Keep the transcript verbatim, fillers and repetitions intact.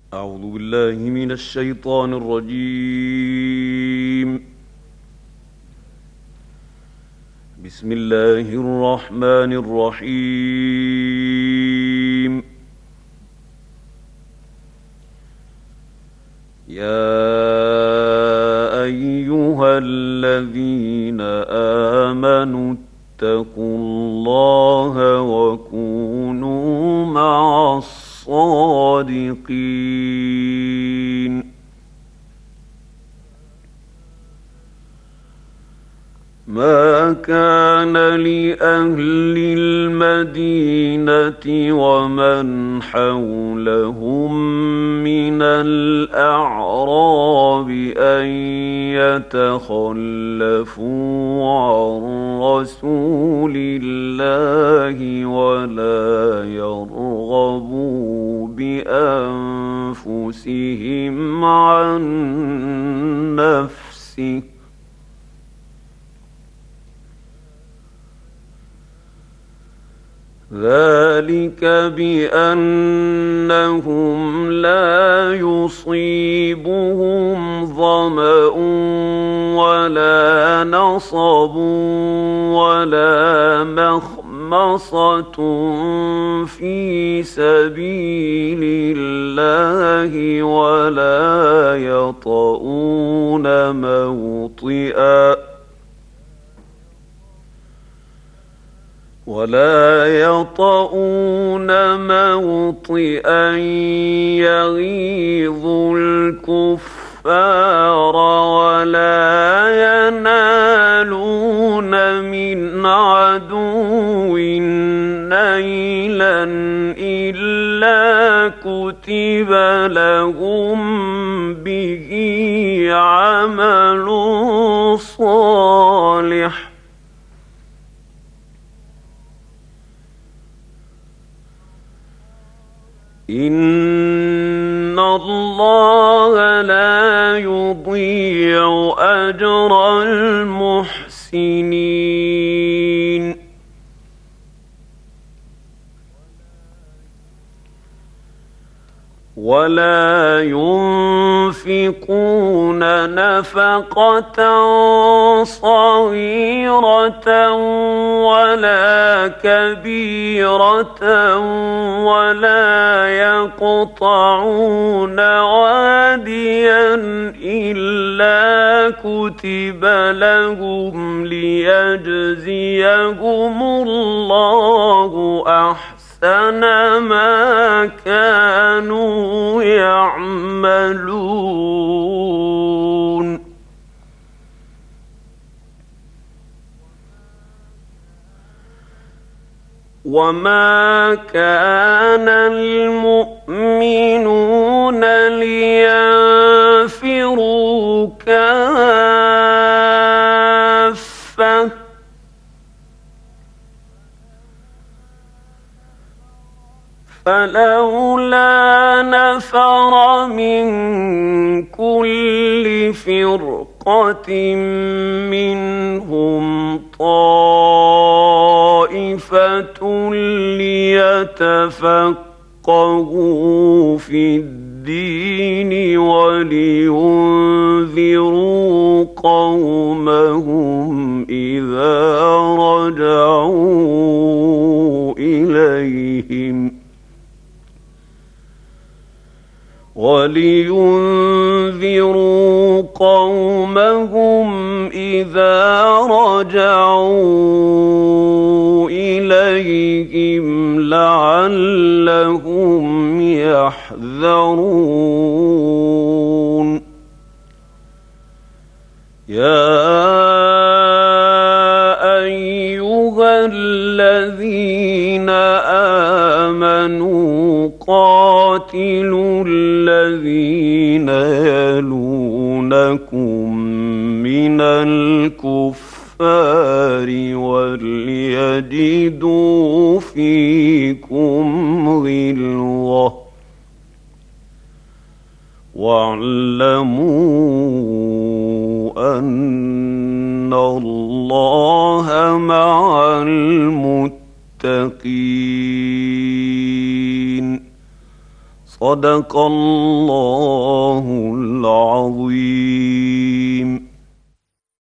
أعوذ بالله من الشيطان الرجيم. بسم الله الرحمن الرحيم. يا أيها الذين آمنوا اتقوا الله وكونوا مع الصادقين. ما كان لأهل المدينة ومن حولهم من الأعراب أن يتخلفوا عن رسول الله ولا يرغبوا بأنفسهم عن نفسه، ذلك بأنهم لا يصيبهم ظمأ ولا نصب ولا مخمصة في سبيل الله ولا يطؤون موطئا ولا يطؤون موطئا يغيظ الكفار ولا ينالون من عدو نيلا إلا كتب لهم به عمل صالح، إن الله لا يضيع أجر المحسنين. ولا ينفقون نفقة صغيرة ولا كبيرة ولا يقطعون واديا إلا كتب لهم ليجزيهم الله أحسن أحسن ما كانوا يعملون. وما كان المؤمنون لينفروا كافة فلولا نفر من كل فرقة منهم طائفة ليتفقهوا في الدين ولينذروا قومهم إذا رجعوا إليهم ولينذروا قومهم إذا رجعوا إليهم لعلهم يحذرون. يا أيها الذين آمنوا قاتلوا الذين يلونكم من الكفار وليجدوا فيكم غلظة واعلموا أن الله مع المتقين. صدق الله العظيم.